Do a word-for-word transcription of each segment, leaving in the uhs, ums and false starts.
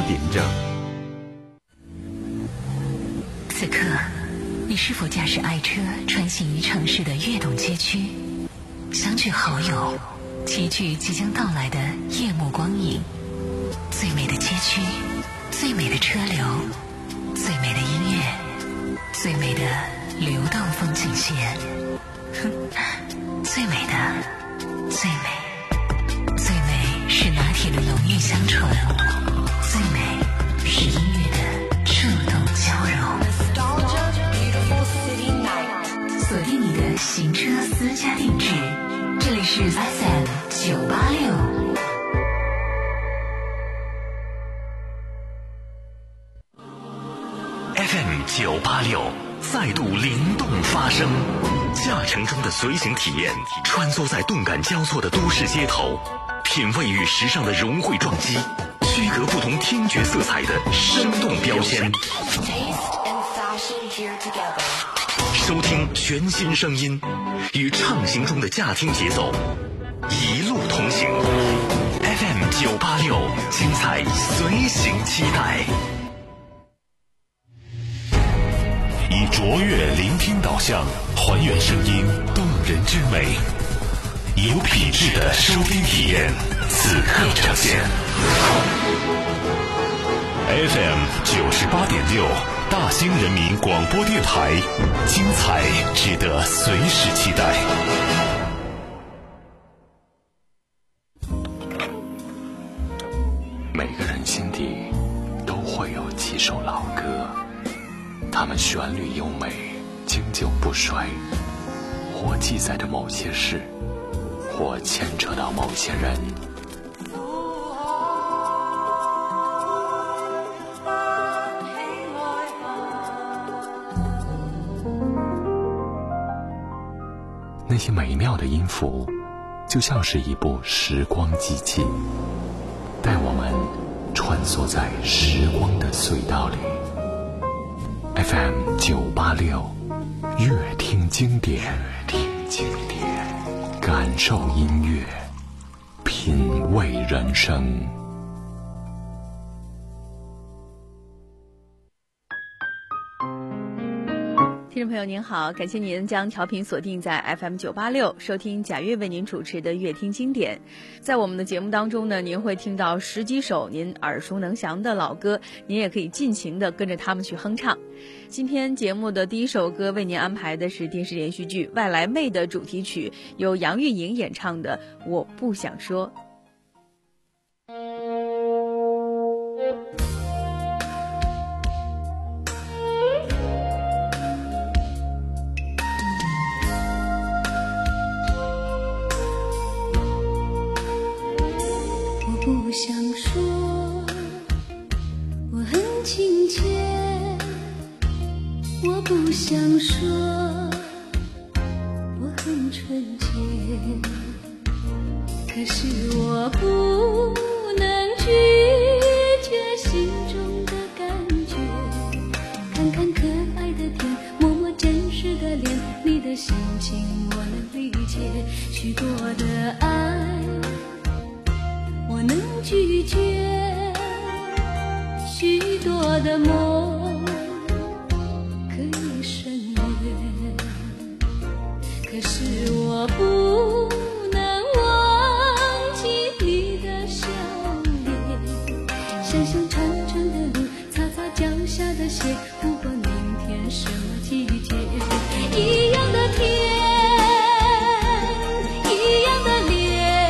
点整。 此刻，你是否驾驶爱车穿行于城市的跃动街区，相聚好友，齐聚即将到来的夜幕光影？最美的街区，最美的车流，最美的音乐，最美的流动风景线。哼，最美的，最美，最美是拿铁的浓郁香醇，最美是音乐的触动交融。锁定你的行车私家定制，这里是 F M 九八六。 F M 九八六再度灵动发声，驾乘中的随行体验，穿梭在动感交错的都市街头，品味与时尚的融汇撞击，区隔不同听觉色彩的生动标签。收听全新声音，与畅行中的驾听节奏，一路同行。F M 九八六，精彩随行期待。以卓越聆听导向，还原声音动人之美，有品质的收听体验，此刻呈现。F M 九十八点六，大兴人民广播电台，精彩值得随时期待。每个人心底都会有几首老歌，它们旋律优美，经久不衰，或记载着某些事，或牵扯到某些人。那些美妙的音符，就像是一部时光机器，带我们穿梭在时光的隧道里。F M 九八六，乐听经典，乐听经典，感受音乐，品味人生。 听众朋友您好，感谢您将调频锁定在 F M 九八六，收听贾越为您主持的乐听经典。在我们的节目当中呢，您会听到十几首您耳熟能详的老歌，您也可以尽情的跟着他们去哼唱。今天节目的第一首歌为您安排的是电视连续剧《外来妹》的主题曲，由杨钰莹演唱的《我不想说》。 不想说我很亲切，我不想说我很纯洁，可是我不能拒绝心中的感觉，看看可爱的天，摸摸真实的脸，你的心情我能理解，许多的爱我能拒绝，许多的梦可以省略，可是我不能忘记你的笑脸，想想长长的路，擦擦脚下的鞋，不管明天什么季节，一样的天，一样的脸，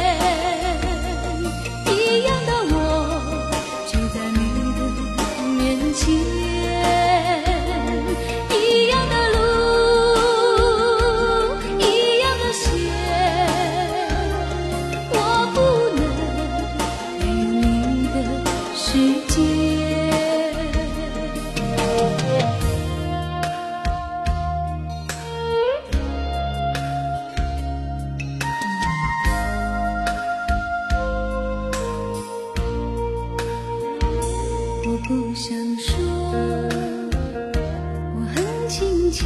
不想说我很亲切，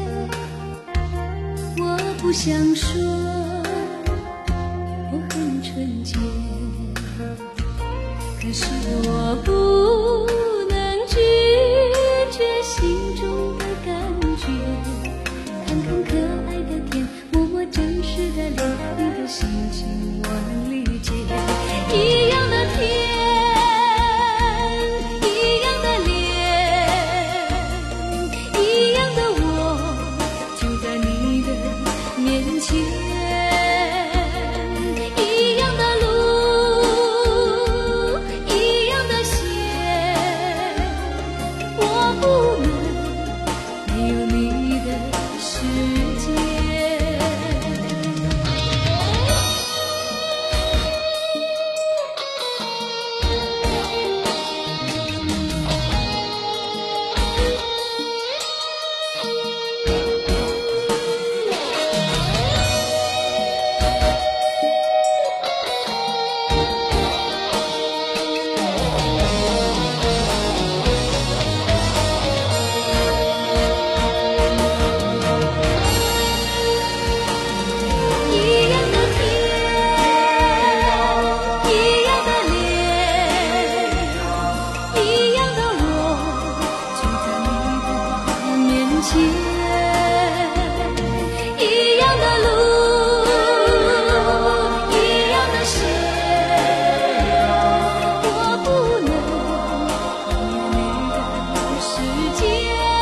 我不想说我很纯洁，可是我不前，一样的路，一样的线，我不能与你的世界，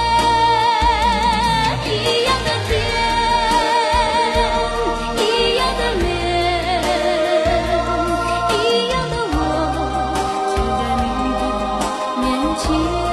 一样的天，一样的脸，一样的我，就在你的面前。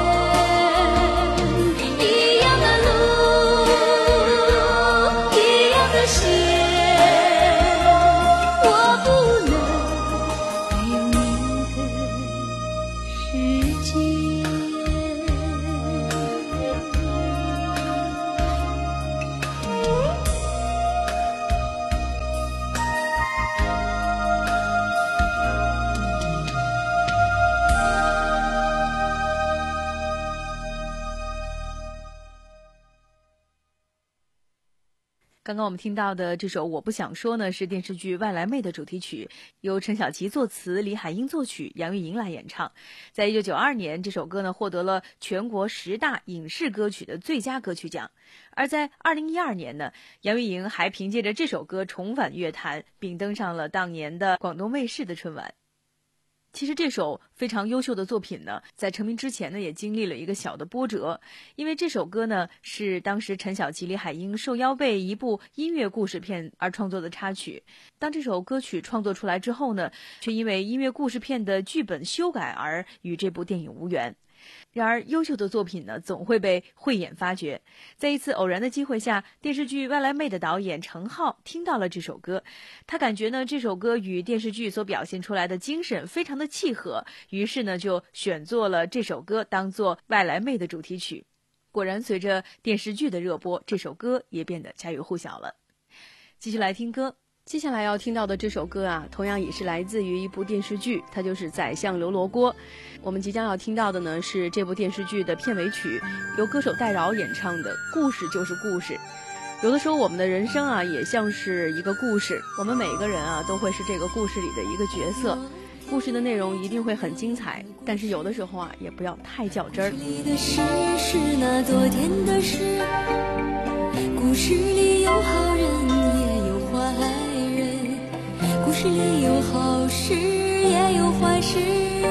刚刚我们听到的这首《我不想说》呢，是电视剧《外来妹》的主题曲，由陈小奇作词，李海英作曲，杨钰莹来演唱。在一九九二年，这首歌呢获得了全国十大影视歌曲的最佳歌曲奖。而在二零一二年呢，杨钰莹还凭借着这首歌重返乐坛，并登上了当年的广东卫视的春晚。其实这首非常优秀的作品呢，在成名之前呢，也经历了一个小的波折，因为这首歌呢是当时陈小奇、李海英受邀为一部音乐故事片而创作的插曲。当这首歌曲创作出来之后呢，却因为音乐故事片的剧本修改而与这部电影无缘。然而优秀的作品呢，总会被慧眼发掘。在一次偶然的机会下，电视剧《外来妹》的导演程浩听到了这首歌，他感觉呢这首歌与电视剧所表现出来的精神非常的契合，于是呢就选做了这首歌当做《外来妹》的主题曲。果然随着电视剧的热播，这首歌也变得家喻户晓了。继续来听歌。接下来要听到的这首歌啊，同样也是来自于一部电视剧，它就是《宰相刘罗锅》。我们即将要听到的呢，是这部电视剧的片尾曲，由歌手戴娆演唱的《故事就是故事》。有的时候我们的人生啊，也像是一个故事，我们每个人啊，都会是这个故事里的一个角色。故事的内容一定会很精彩，但是有的时候啊，也不要太较真儿。 的事是那昨天的事，故事里有好人也有坏人，故事里有好事也有坏事。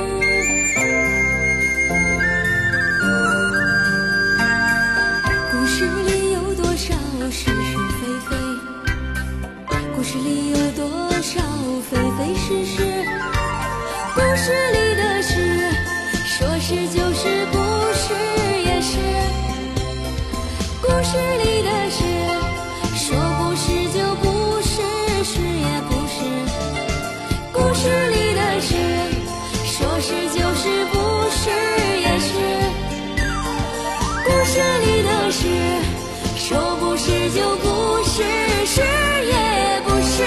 故事里有多少是是非非，故事里有多少非非是是。故事里的事，说是就是，不是也是。故事里的事，说不是就不是，是也不是。故事里的事，说是就是，不是也是。故事里的事，说不是就不是，是也不是。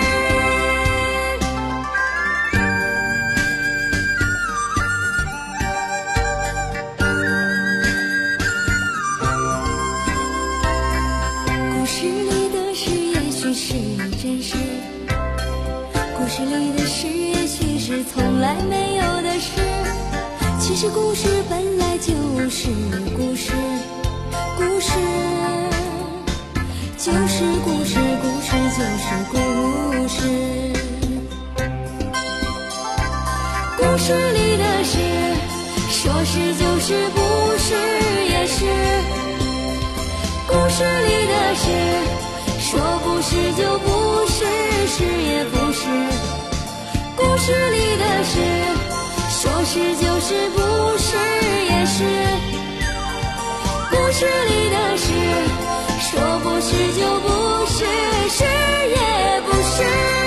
故事里的事也许是从来没有的事，其实故事本来就是故事，故事就是故事，故事就是故事。故事里的事，说是就是，不是也是。故事里的事，说不是就不是，是也不是。故事里的事，说是就是，不是也是。故事里的事，说不是就不是，是也不是。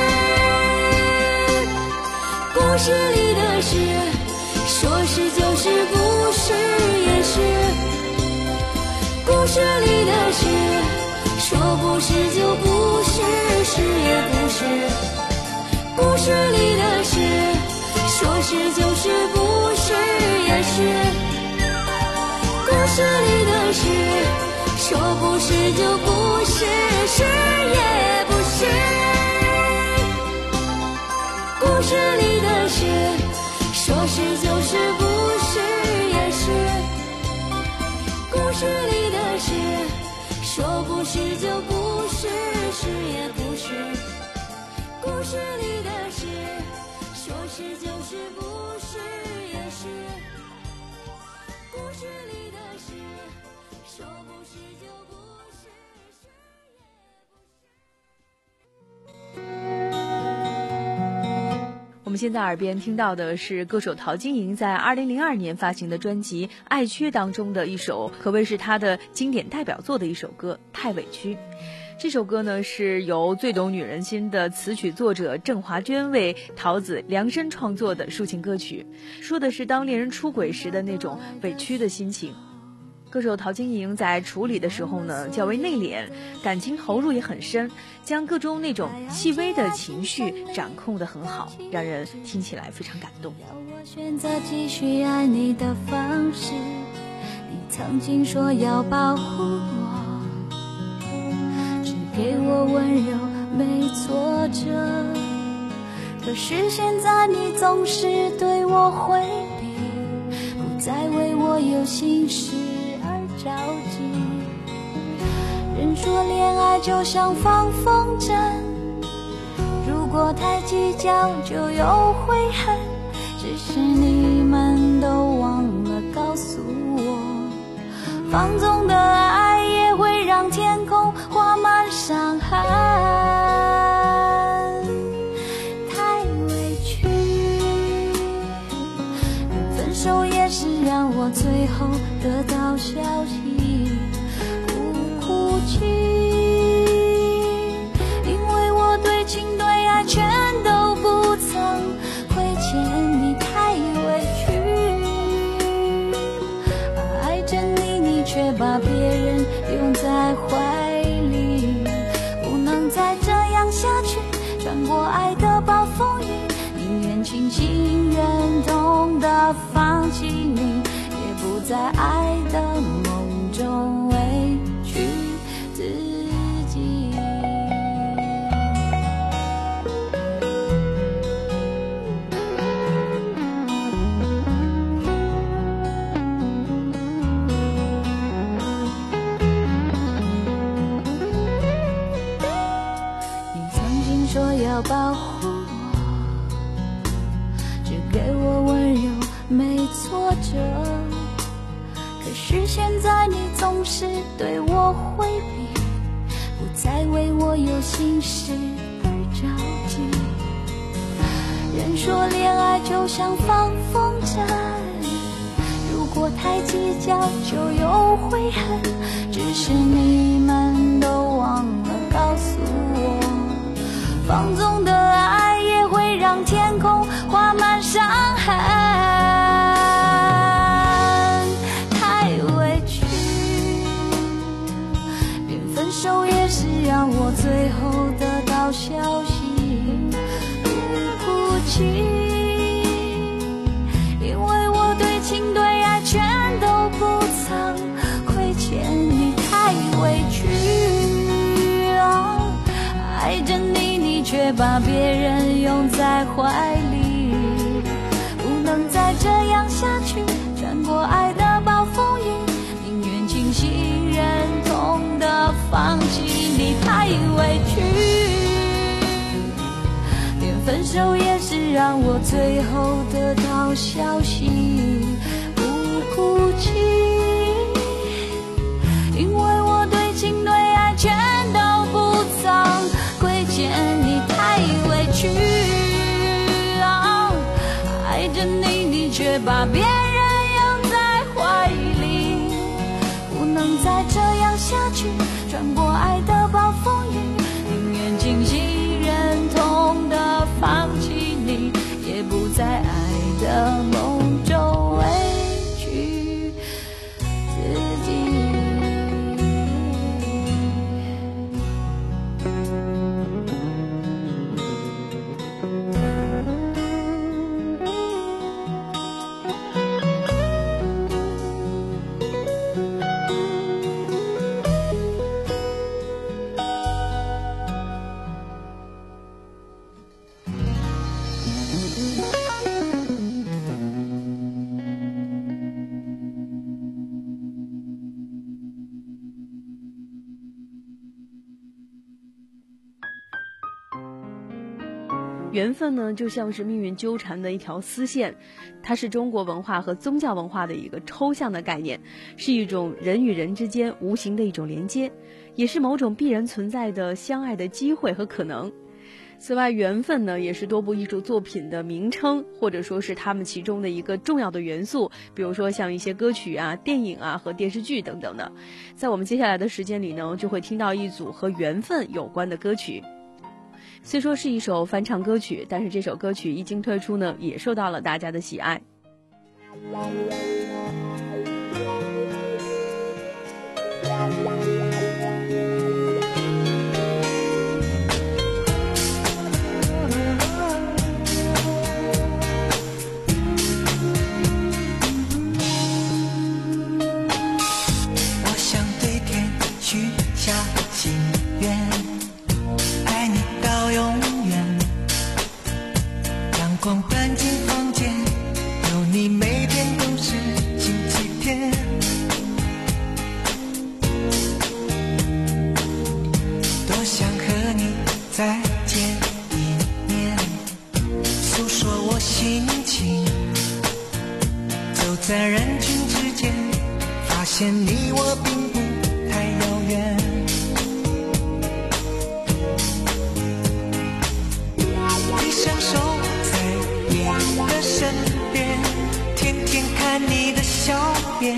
故事里的事，说是就是，不是也是。故事里的事，说不是就不是，是也不是。故事里的事，说是就是，不是也是。故事里的事，说不是就不是，是也不是。故事里的事，说是就是，不是也是。故事里的事。 说不是就不是，是也不是，故事里的事，说是就是，不是也是，故事里的事，说不是就不是，是也不是。 我们现在耳边听到的是歌手陶晶莹在二零零二年发行的专辑《爱缺》当中的一首，可谓是她的经典代表作的一首歌《太委屈》。这首歌呢是由最懂女人心的词曲作者郑华娟为陶子量身创作的抒情歌曲，说的是当恋人出轨时的那种委屈的心情。歌手陶晶莹在处理的时候呢较为内敛，感情投入也很深，将各种那种细微的情绪掌控得很好，让人听起来非常感动。 要我选择继续爱你的方式，你曾经说要保护我，只给我温柔没挫折，可是现在你总是对我回避，不再为我有心事着急。人说恋爱就像放风筝，如果太计较就有悔恨，只是你们都忘了告诉我，放纵的爱也会让天空画满伤痕。太委屈，分手也是让我最后得到消息，不哭泣，因为我对情对爱全都不曾亏欠你，太委屈。爱着你，你却把别人拥在怀里，不能再这样下去，穿过爱的暴风雨，宁愿清醒忍痛的放弃你，不在爱的梦中委屈自己。你曾经说要保护我，只给我温柔没挫折，可是现在你总是对我回避，不再为我有心事而着急。人说恋爱就像放风筝，如果太计较就有悔恨，只是你们都忘了告诉我，放纵的爱也会让天空画满伤痕。手也是让我最后得到消息，不哭泣，因为我对情对爱全都不曾亏欠你，太委屈。哦，爱着你，你却把别人拥在怀里，不能再这样下去，穿过爱的暴风雨，宁愿清醒忍痛的放弃你，太委屈。连分手也是让我最后得到消息，不哭泣，因为我对情对爱全都不曾亏欠你，太委屈。哦，爱着你，你却把别人拥在怀里，不能再这样下去，穿过爱的暴风雨，宁愿清醒忍痛的放弃你，也不在爱的梦中委屈自己。 缘分呢，就像是命运纠缠的一条丝线，它是中国文化和宗教文化的一个抽象的概念，是一种人与人之间无形的一种连接，也是某种必然存在的相爱的机会和可能。此外，缘分呢也是多部艺术作品的名称，或者说是他们其中的一个重要的元素，比如说像一些歌曲啊、电影啊和电视剧等等的。在我们接下来的时间里呢，就会听到一组和缘分有关的歌曲。虽说是一首翻唱歌曲，但是这首歌曲一经推出呢，也受到了大家的喜爱。 我想对天许下心愿，爱你到永远，阳光搬进房间，有你每天都是星期天。多想和你再见一面，诉说我心情，走在人群之间，发现你我并不太遥远。一伸手在你的身边，天天看你的笑脸，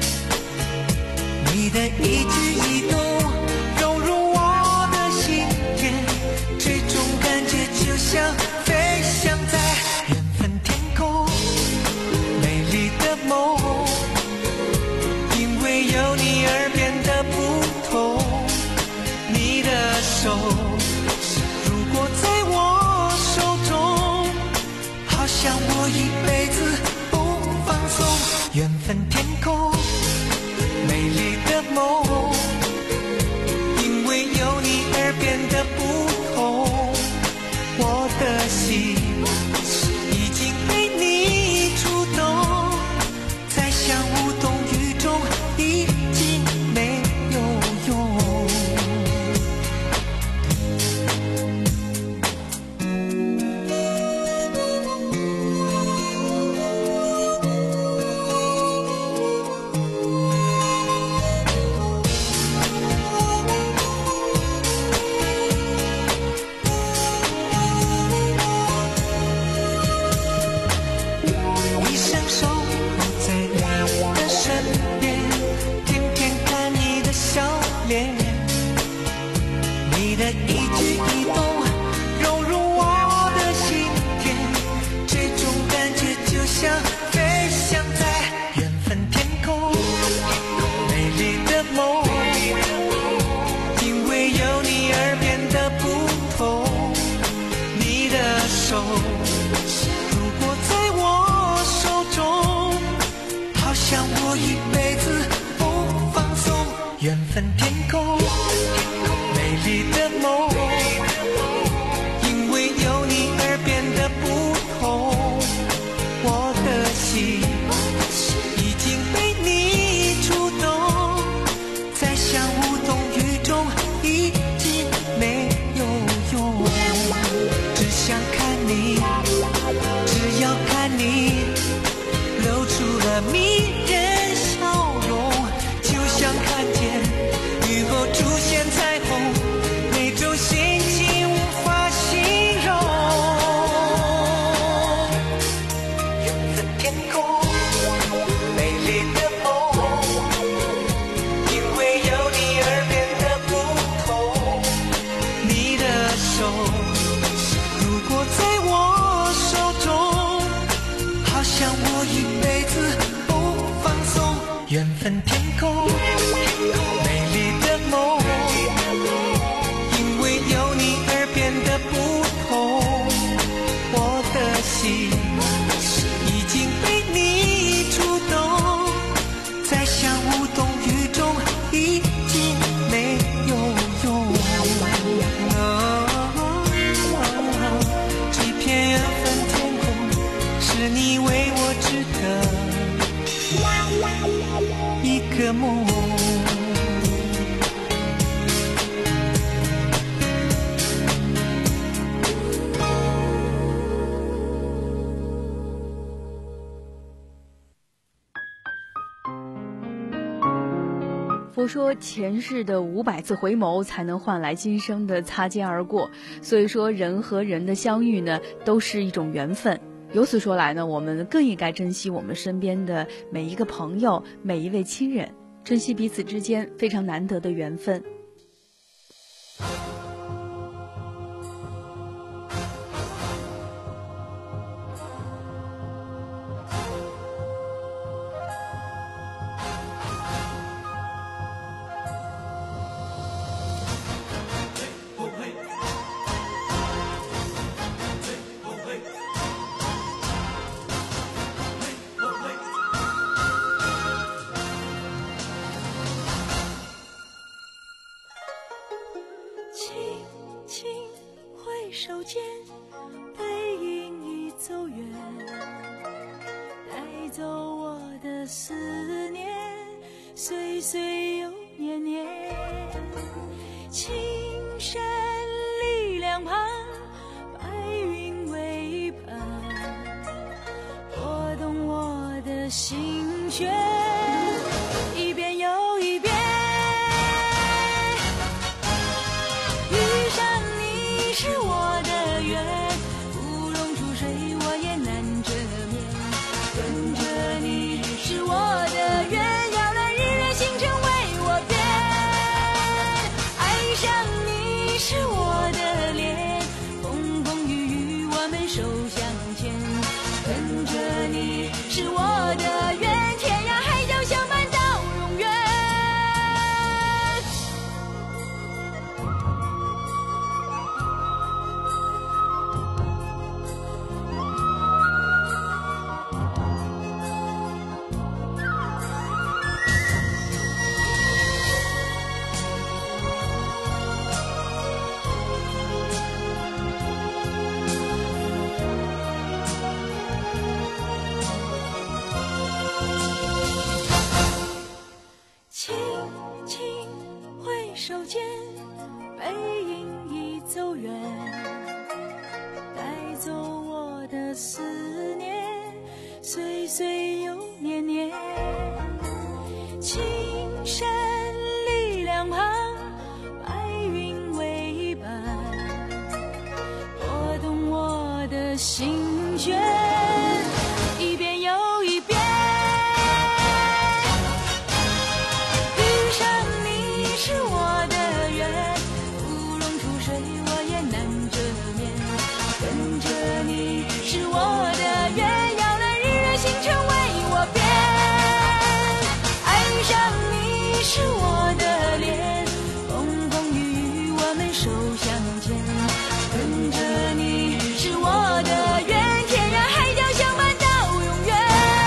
你的一举一动融入我的心田，这种感觉就像飞翔在缘分天空，美丽的梦，因为有你而变得不同。你的手如果在我手中，好像我一辈子不放松。缘分天空，美丽的梦，因为有你而变得不同。我的心已经被你触动，在想无动于衷，已经没有用。一伸手在你的身边，天天看你的笑脸，你的一举一动融入我的心田，这种感觉就像飞翔在缘分天空，美丽的梦，因为有你而变得不同。你的手如果在我手中，好像我一辈子不放松。缘分天空，美丽的梦，因为有你而变得不同。我的心已经被你触动，在想无动于衷，已经没有用。只想看你，只要看你露出了迷人笑容，就像看见雨后出现彩虹，那种心情无法形容。缘分天空，美丽的梦，因为有你而变得不同。你的手如果在我手中，好像我一辈子不放松。缘分天空，美丽的梦，因为有你而变得不同。我的心已经被你触动，在想无动于衷，已经没有用。这片缘分天空，是你为我织的一个梦。 佛说前世的五百次回眸才能换来今生的擦肩而过，所以说人和人的相遇呢，都是一种缘分。由此说来呢，我们更应该珍惜我们身边的每一个朋友，每一位亲人，珍惜彼此之间非常难得的缘分。 手间背影已走远，带走我的思念，岁岁又年年。青山里两旁，白云为伴，拨动我的心弦，一遍又一遍。遇上你是我的缘，芙蓉出水我也难遮面，跟着你是我的缘，摇篮日月星辰为我变。爱上你是我的脸，风风雨雨我们手相牵，跟着你是我的缘，天涯海角相伴到永远。轻轻挥手间，背影已走远，带走我的思念，岁岁又年年。青山里两旁，白云为伴，拨动我的心弦，一遍又一遍。遇上你是我的缘，芙蓉出水我也难遮面，跟着你是我的缘，摇篮日月星辰为我变。爱上你是我的脸，风风雨雨我们手相牵，跟着你是我的缘，天涯海角相伴到永远。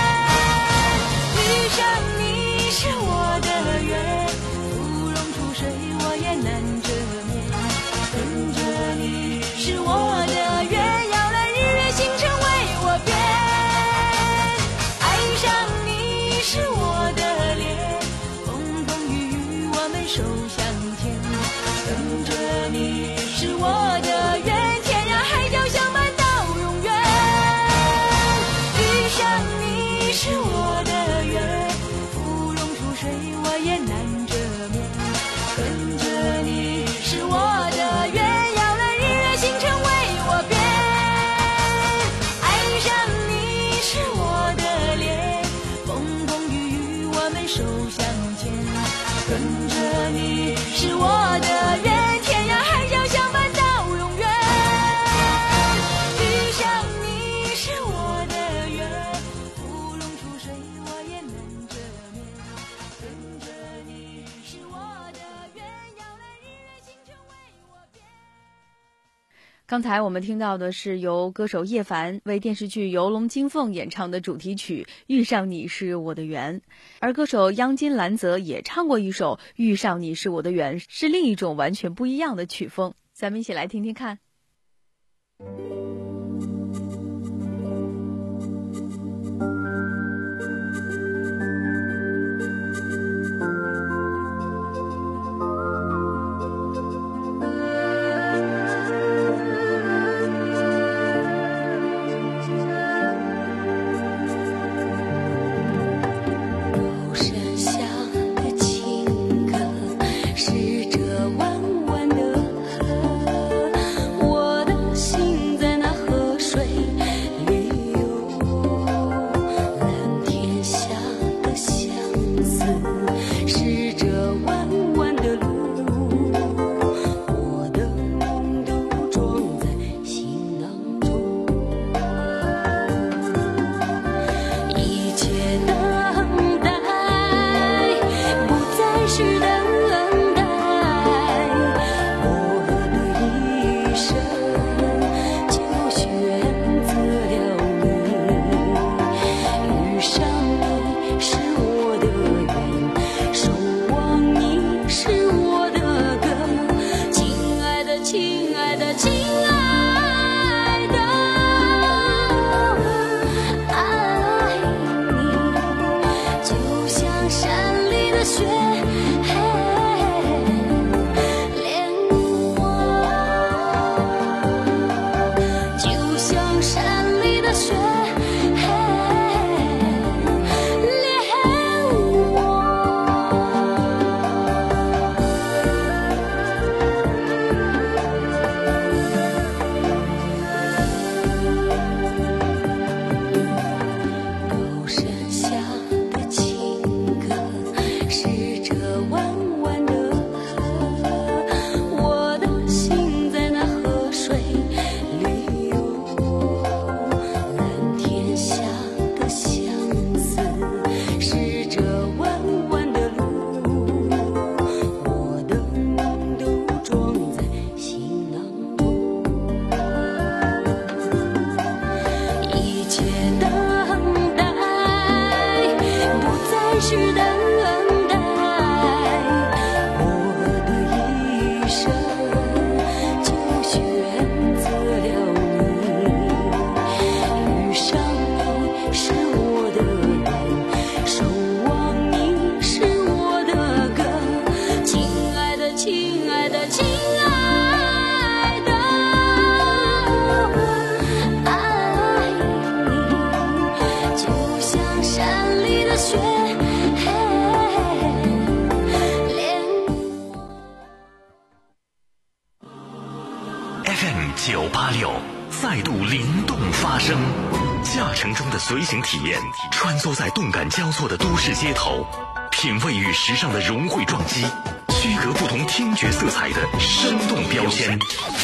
遇上你是我的缘，芙蓉出水我也难遮面，跟着你是我的缘，摇篮日月星辰为我变。爱上你是我的脸，风风雨雨我们手相牵，跟着你是我的缘，天涯海角相伴到永远。遇上你是我的缘，芙蓉出水我也难遮面，跟着你是我的缘，摇篮日月星辰为我变。爱上你是我的脸，风风雨雨我们手相牵，跟着你是我的缘，天涯海角相伴到永远。遇上你是我的缘，芙蓉出水我也难遮面，跟着你是我的缘，摇篮日月星辰为我变。 刚才我们听到的是由歌手叶凡为电视剧《游龙金凤》演唱的主题曲《遇上你是我的缘》，而歌手央金兰泽也唱过一首《遇上你是我的缘》，是另一种完全不一样的曲风，咱们一起来听听看。 高山下的青续等待。我的一生就选择了你，遇上你是我的缘，守望你是我的歌。亲爱的，亲爱的，亲爱的，爱你就像山里的雪，连我。 F M 九八六再度灵动发声，驾乘中的随行体验，穿梭在动感交错的都市街头，品味与时尚的融汇撞击，区隔不同听觉色彩的生动标签。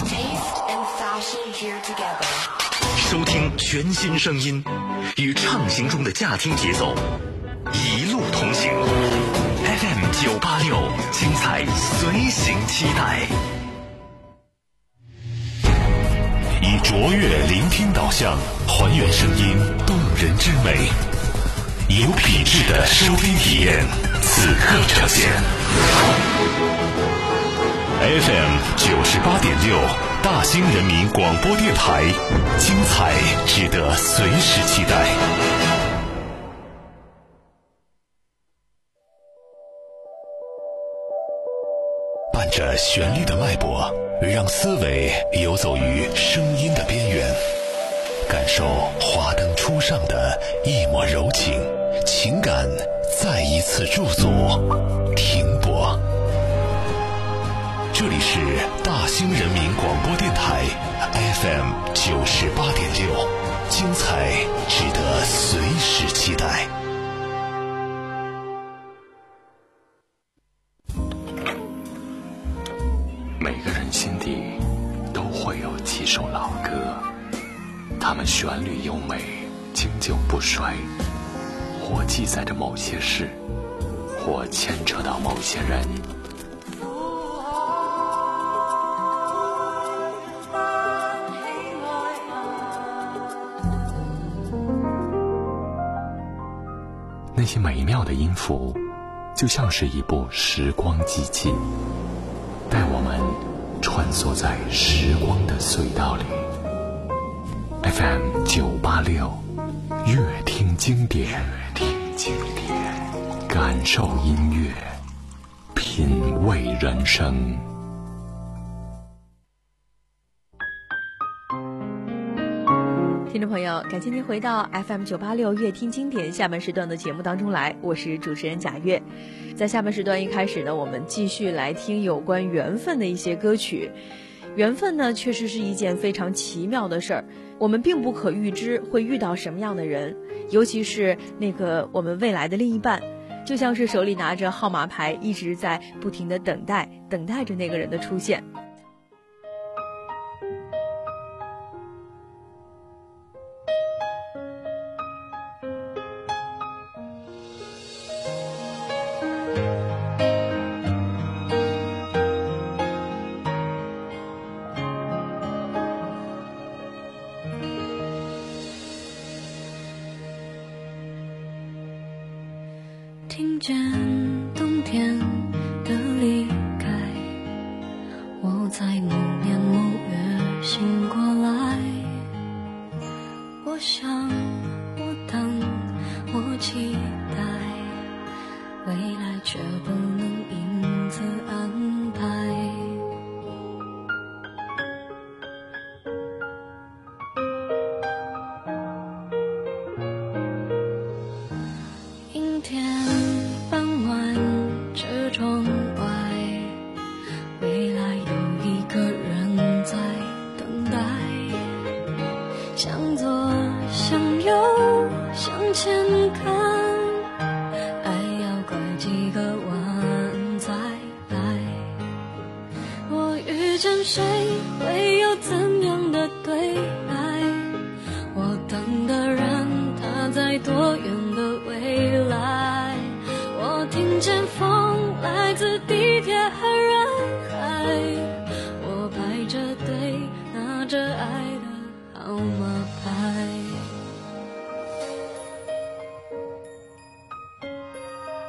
收听全新声音，与畅行中的驾听节奏一路同行。F M 九八六，精彩随行期待。以卓越聆听导向，还原声音动人之美，有品质的收听体验，此刻呈现。F M 九十八点六，大兴人民广播电台，精彩值得随时期待。伴着旋律的脉搏，让思维游走于声音的边缘，感受华灯初上的一抹柔情，情感再一次驻足停泊。这里是大兴人民广播电台 F M 九十八点六，精彩值得随时期待。每个人心底都会有几首老歌，它们旋律优美，经久不衰，或记载着某些事，或牵扯到某些人。那些美妙的音符，就像是一部时光机器，带我们穿梭在时光的隧道里。F M 九八六，乐听经典，乐听经典，感受音乐，品味人生。 听众朋友，感谢您回到 F M 九八六乐听经典下半时段的节目当中来，我是主持人贾月。在下半时段一开始呢，我们继续来听有关缘分的一些歌曲。缘分呢，确实是一件非常奇妙的事儿，我们并不可预知会遇到什么样的人，尤其是那个我们未来的另一半，就像是手里拿着号码牌，一直在不停的等待，等待着那个人的出现。 听见冬天的离开，我在某年某月醒过来。我想，我等，我期待，未来却不能因此安排。阴天傍晚，车窗外，未来有一个人在等待。向左，向右，向前看，爱要拐几个弯再来。我遇见谁，会有怎样的对白？我等的人，他在多远的未来？我听见风来自地铁和人海，我排着队拿着爱的号码牌。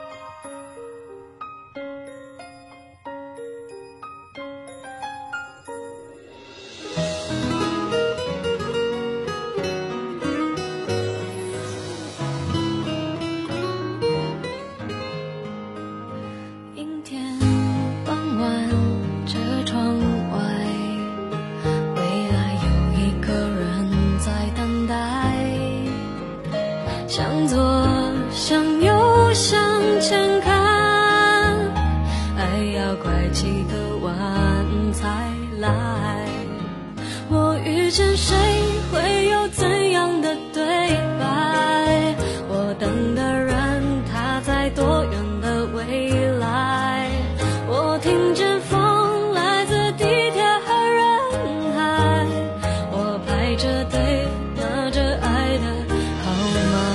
前看，爱要拐几个弯才来。我遇见谁会有怎样的对白？我等的人他在多远的未来？我听见风来自地铁和人海，我排着队拿着爱的号码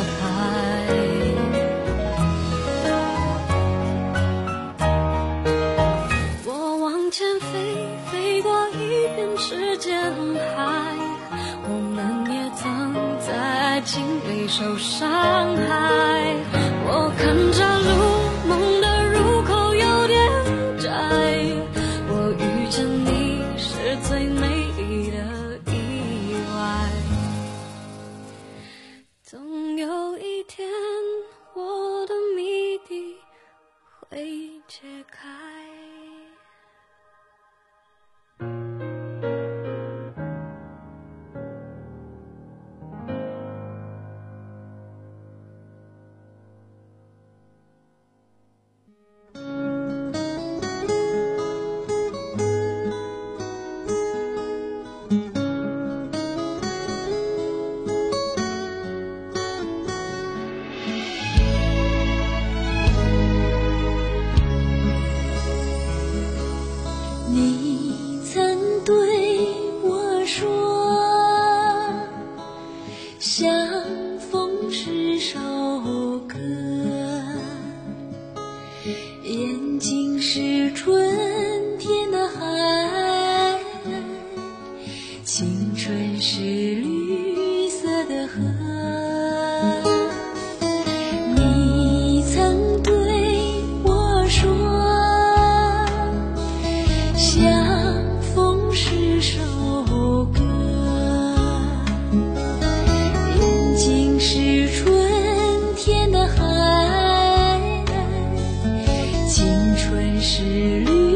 牌。我往前飞，飞过一片时间海，我们也曾在爱情里受伤害。我看着路，梦的入口有点窄，我遇见你是最美丽的意外。总有一天，我的谜底会解开。 你曾对我说，相逢是首歌，眼睛是春天的海，青春是绿色的河。你曾对我说，相逢是首歌，眼睛是春天的海，青春是绿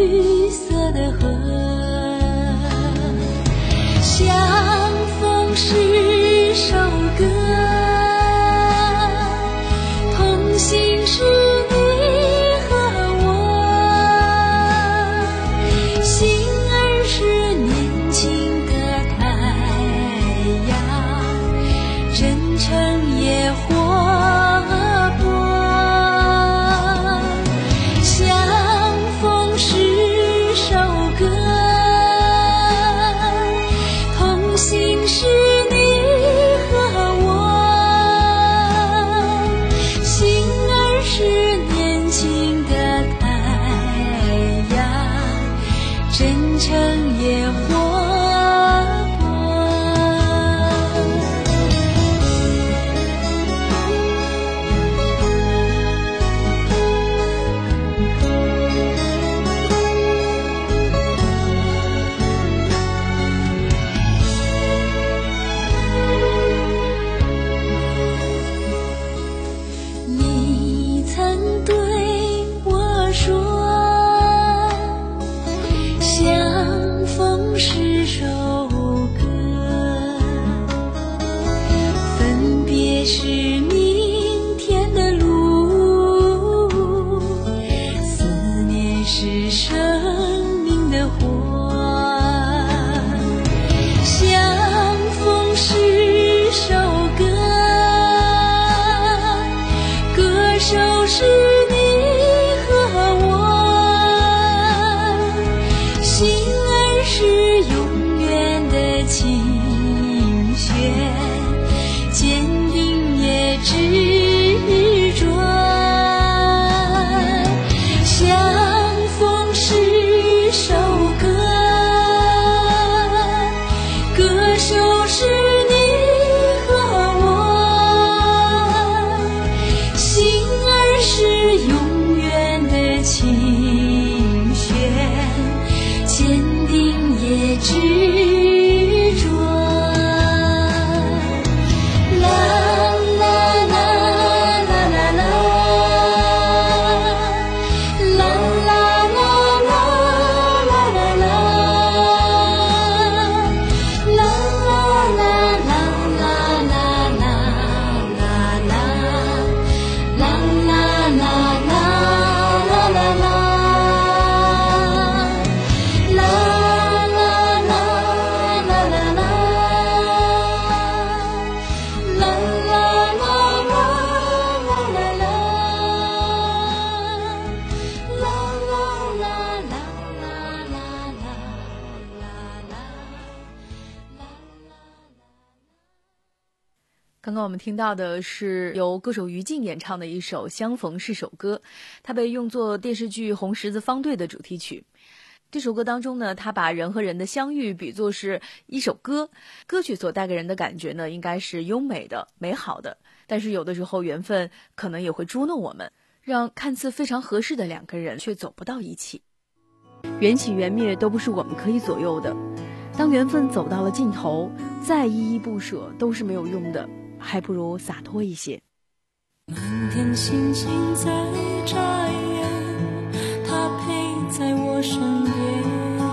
刚刚我们听到的是由歌手于静演唱的一首《相逢是首歌》，它被用作电视剧《红十字方队》的主题曲。这首歌当中呢，它把人和人的相遇比作是一首歌，歌曲所带给人的感觉呢，应该是优美的、美好的。但是有的时候缘分可能也会捉弄我们，让看似非常合适的两个人却走不到一起。缘起缘灭都不是我们可以左右的，当缘分走到了尽头，再依依不舍都是没有用的，还不如洒脱一些。 满天星星在眨眼，他陪在我身边，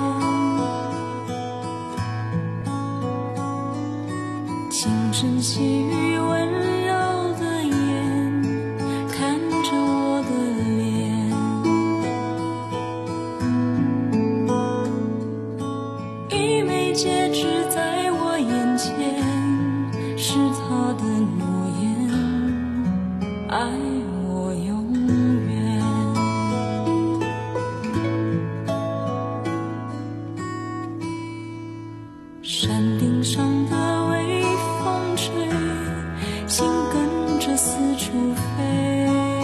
轻声细语温柔的眼看着我的脸，一枚戒指在我眼前，是他的诺言，爱我永远。山顶上的微风吹，心跟着四处飞，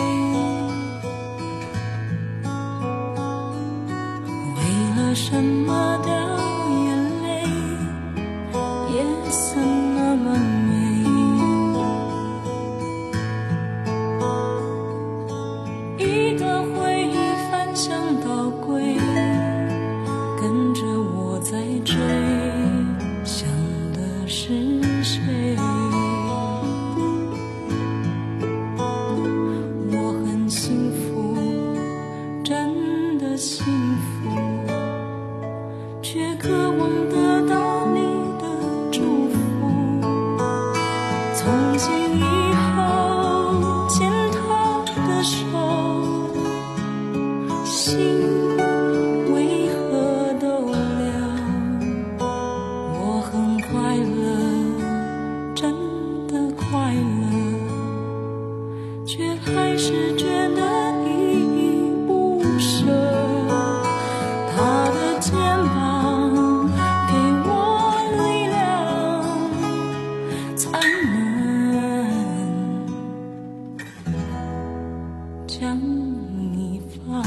为了什么掉眼泪，夜色那么美，一段回忆翻箱倒柜，跟着我在追，想的是谁？我很幸福，真的幸福，却渴望得到你的祝福。从今以后牵他的手，心为何都了？我很快乐，真的快乐，却还是觉得依依不舍。他的肩膀给我力量，才能将你放。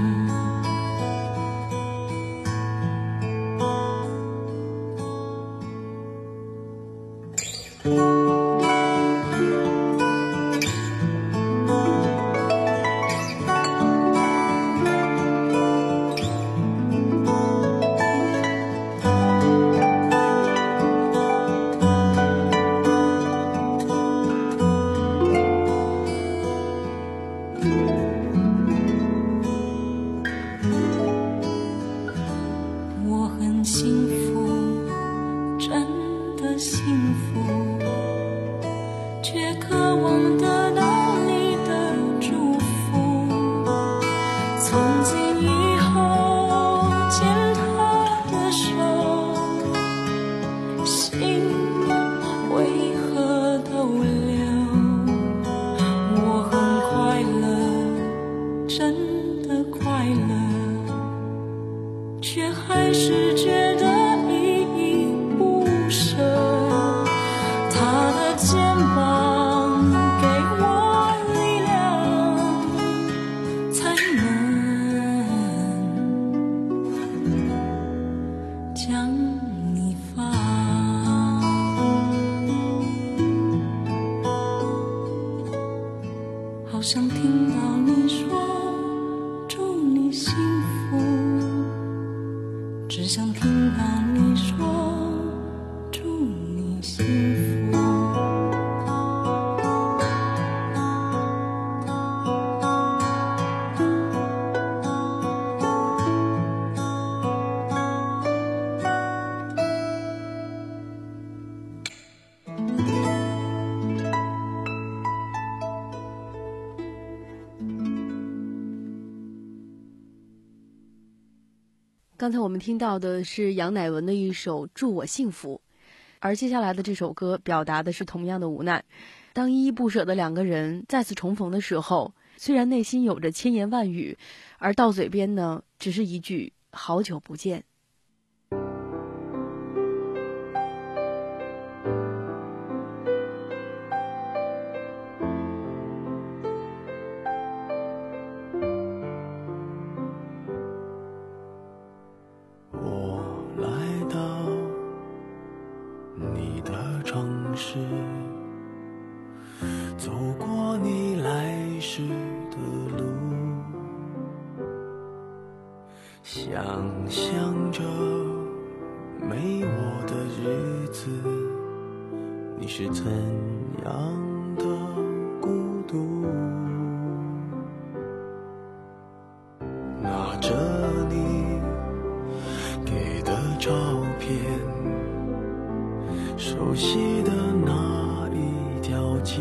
我很幸福，真的幸福，却渴望得到你的祝福。从今以后牵他的手，心为何都留？我很快乐，真的快乐，却还是觉得依依不舍。他的肩膀给我力量，才能将你放。好想听到你说祝你幸福，只想听到你说祝你幸福。 刚才我们听到的是杨乃文的一首《祝我幸福》，而接下来的这首歌表达的是同样的无奈。当依依不舍的两个人再次重逢的时候，虽然内心有着千言万语，而到嘴边呢，只是一句好久不见。 想象着没我的日子，你是怎样的孤独？拿着你给的照片，熟悉的那一条街，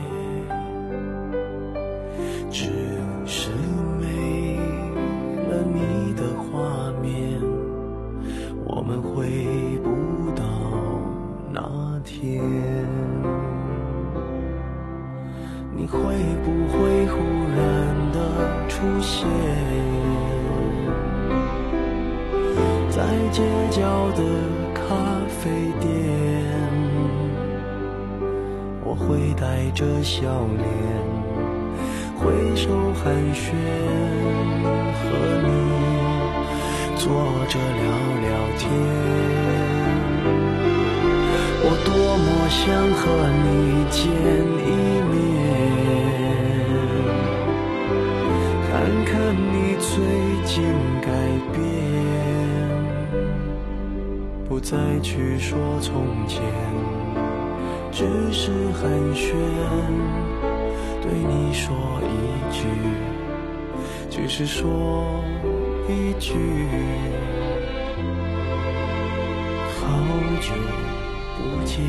只是没了你的画面，我们回不到那天。你会不会忽然的出现在街角的咖啡店？我会带着笑脸挥手寒暄，和你坐着聊聊天。我多么想和你见一面，看看你最近改变，不再去说从前，只是寒暄，对你说一句，只是说一句，好久不见。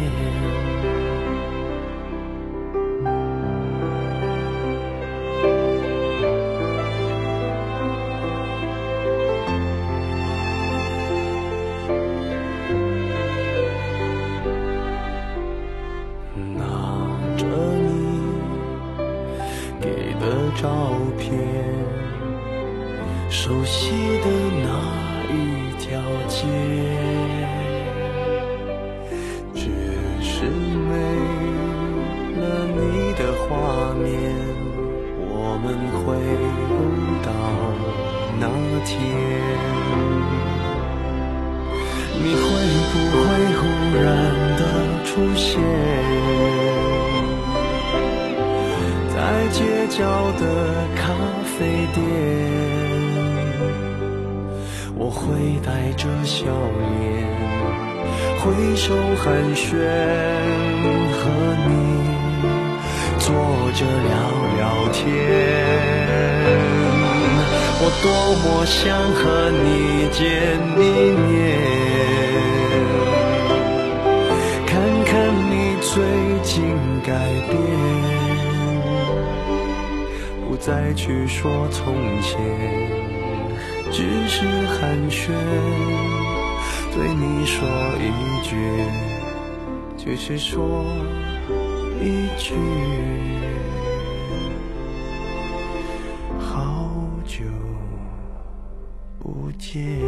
照片，熟悉的那一条街，只是没了你的画面，我们回不到那天。你会不会忽然的出现在街角的咖啡店？我会带着笑脸挥手寒暄，和你坐着聊聊天。我多么想和你见一面，看看你最近改变，不再去说从前，只是寒暄，对你说一句，只是说一句，好久不见。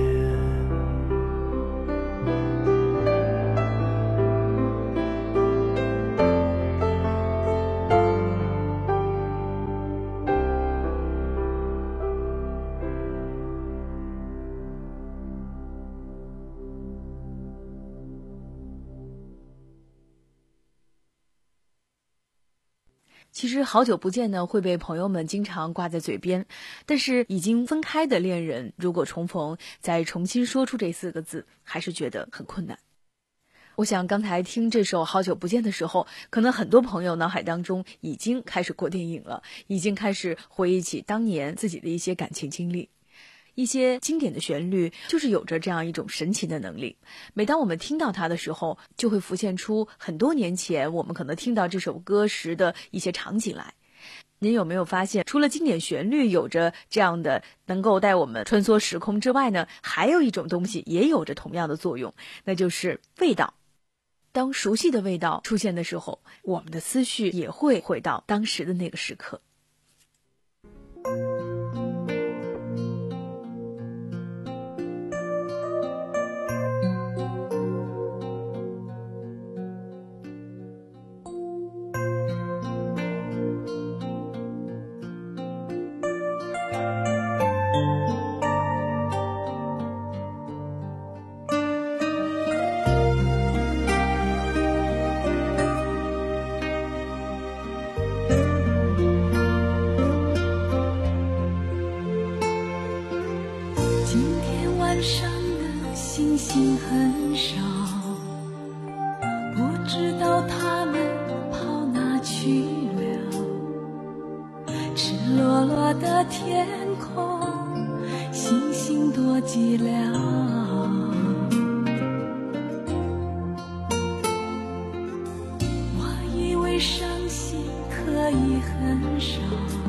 其实好久不见呢会被朋友们经常挂在嘴边，但是已经分开的恋人如果重逢再重新说出这四个字，还是觉得很困难。我想刚才听这首好久不见的时候，可能很多朋友脑海当中已经开始过电影了，已经开始回忆起当年自己的一些感情经历。一些经典的旋律就是有着这样一种神奇的能力，每当我们听到它的时候，就会浮现出很多年前我们可能听到这首歌时的一些场景来。您有没有发现，除了经典旋律有着这样的能够带我们穿梭时空之外呢，还有一种东西也有着同样的作用，那就是味道。当熟悉的味道出现的时候，我们的思绪也会回到当时的那个时刻。 心很少，不知道他们跑哪去了。赤裸裸的天空，星星多寂寥。我以为伤心可以很少，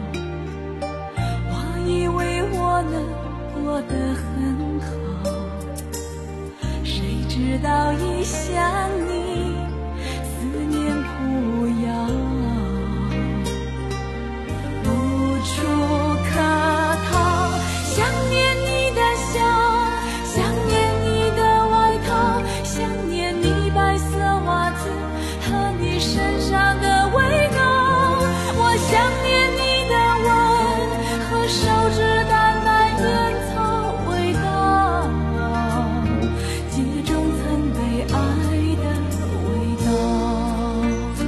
我以为我能过得很好，谁知道一想你，思念苦药，无处可逃。想念你的笑，想念你的外套，想念你白色袜子和你身上的味道。我想念你的吻和手指淡淡烟草味道，记忆中曾被爱的味道。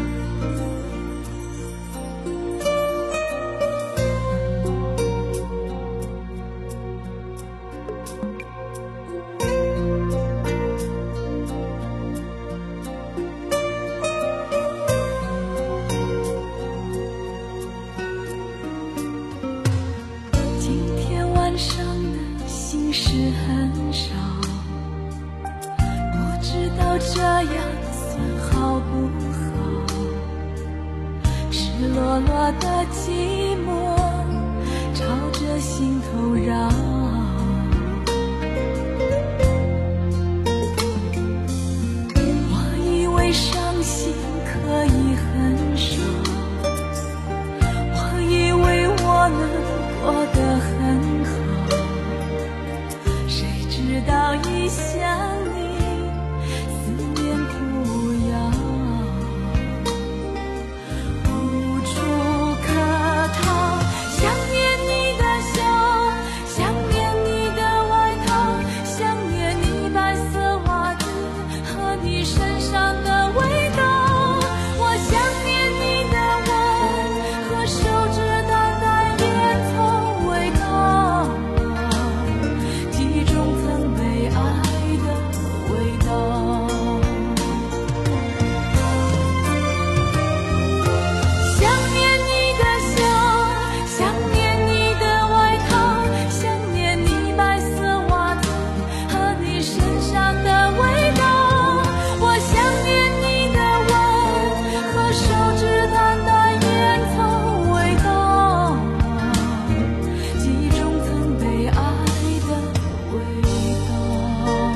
今天晚上的心事很少，不知道这样算好不好。赤裸裸的寂寞朝着心头绕，我以为伤心可以很少，我以为我能过得很好，谁知道一想你，思念苦药，无处可逃。想念你的笑，想念你的外套，想念你白色袜子和你身上的味道。我想念你的吻和手指淡淡烟草味道，记忆中曾被爱的味道。想念你的笑，想念你的外套，想念你白色袜子和你身上的味道。我想念你的吻和手指淡淡烟草味道，记忆中曾被爱的味道。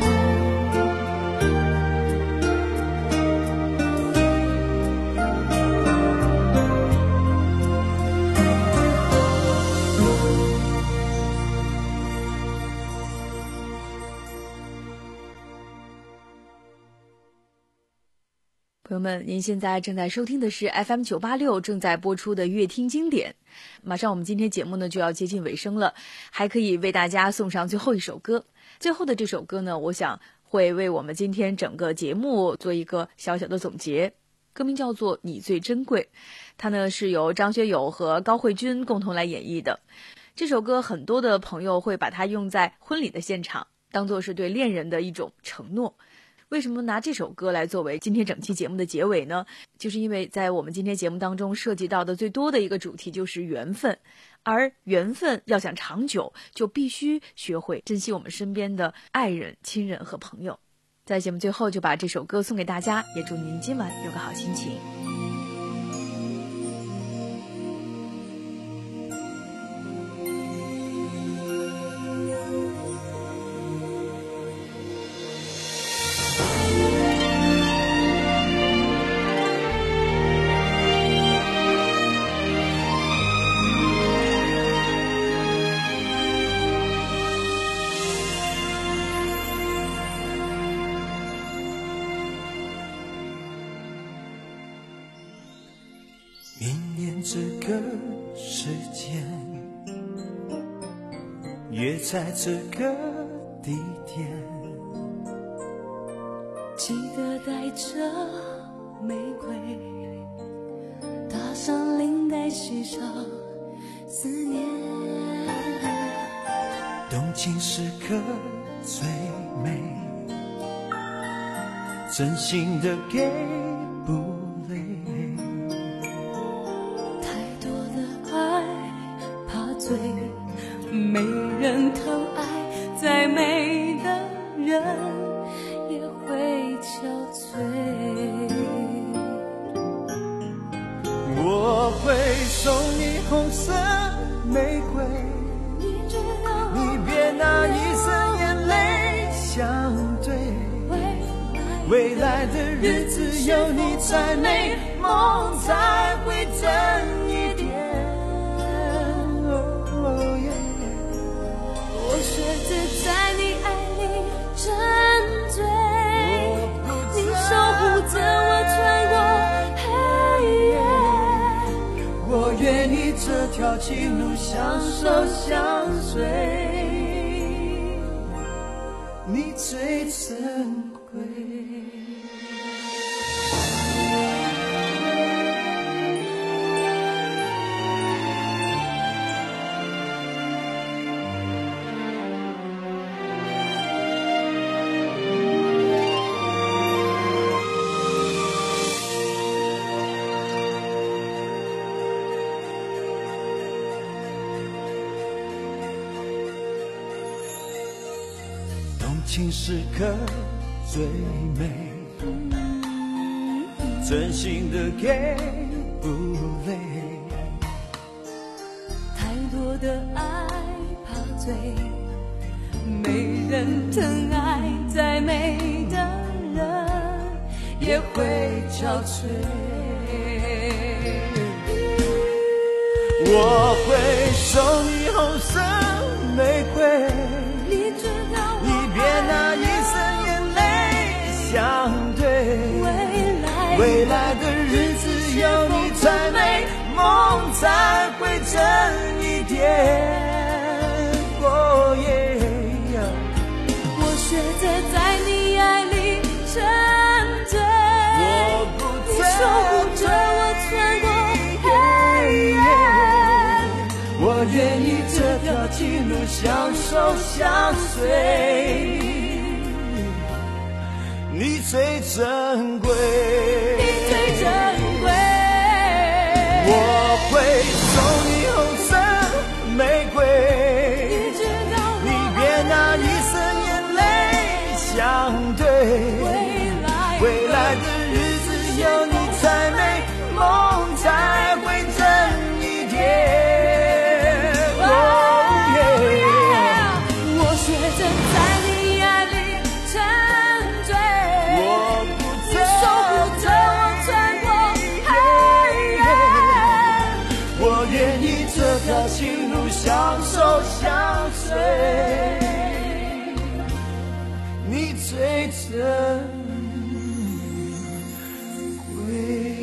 朋友们，您现在正在收听的是 F M 九八六正在播出的乐听经典。马上我们今天节目呢就要接近尾声了，还可以为大家送上最后一首歌。最后的这首歌呢，我想会为我们今天整个节目做一个小小的总结。歌名叫做《你最珍贵》，它呢是由张学友和高慧君共同来演绎的。这首歌很多的朋友会把它用在婚礼的现场，当作是对恋人的一种承诺。为什么拿这首歌来作为今天整期节目的结尾呢？就是因为在我们今天节目当中涉及到的最多的一个主题就是缘分，而缘分要想长久，就必须学会珍惜我们身边的爱人、亲人和朋友。在节目最后就把这首歌送给大家，也祝您今晚有个好心情。 明年这个时间，约在这个地点， 记得带着玫瑰，搭上领带，系上思念。 动情时刻最美， 真心的给不累。 太多的爱怕醉，没人疼爱，再美的人也会憔悴。 我会送你红色玫瑰， 你知道你别拿一生眼泪相对，未来的日子有你才美，梦才会真一点。Oh, yeah. 我学着在你爱里沉醉，你守护着我穿过黑夜。 我愿意这条情路相守相随，你最珍贵。情时刻最美，真心的给不累。 太多的爱怕醉，没人疼爱，再美的人也会憔悴。 我会送你红色玫瑰， 你知道你别拿一生眼泪相对， 未来未来的日子有你才美，梦才会真一点。Oh, yeah. 我学着在你爱里沉醉， 我不你守护着我穿过黑夜。 我愿意这条情路相守相随，你最珍贵， 你最珍贵。 我会送你红色玫瑰， 你知道你别拿一生眼泪相对， 未来未来的日子有你才美，梦才会真一点。这条情路相守相随，你最珍贵。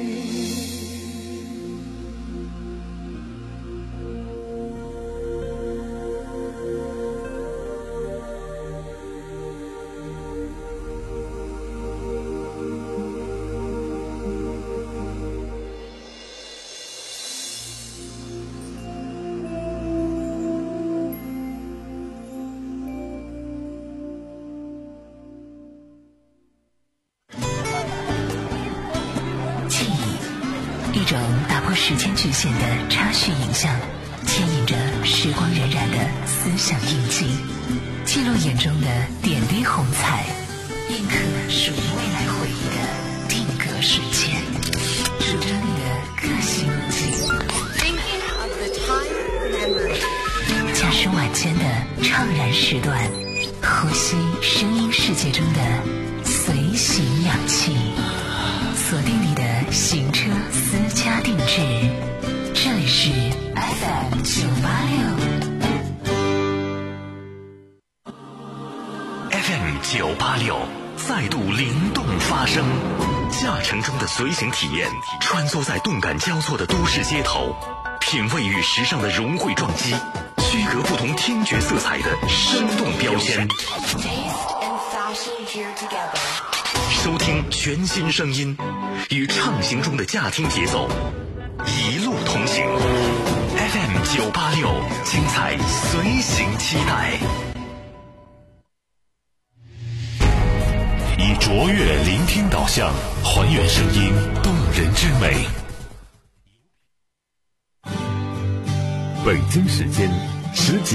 一种打破时间局限的插叙影像，牵引着时光荏苒的思想印记，记录眼中的点滴红彩，印刻属于未来回忆的定格瞬间，数着你的个性记忆。驾驶晚间的怅然时段，呼吸声音世界中的随行氧气。锁定你的行车私家定制，这里是 F M 九八六。 F M 九八六再度灵动发声，驾乘中的随行体验，穿梭在动感交错的都市街头，品味与时尚的融汇撞击，区隔不同听觉色彩的生动标签。收听全新声音，与畅行中的驾听节奏一路同行。 F M 九八六，精彩随行期待。以卓越聆听导向，还原声音动人之美。北京时间十几。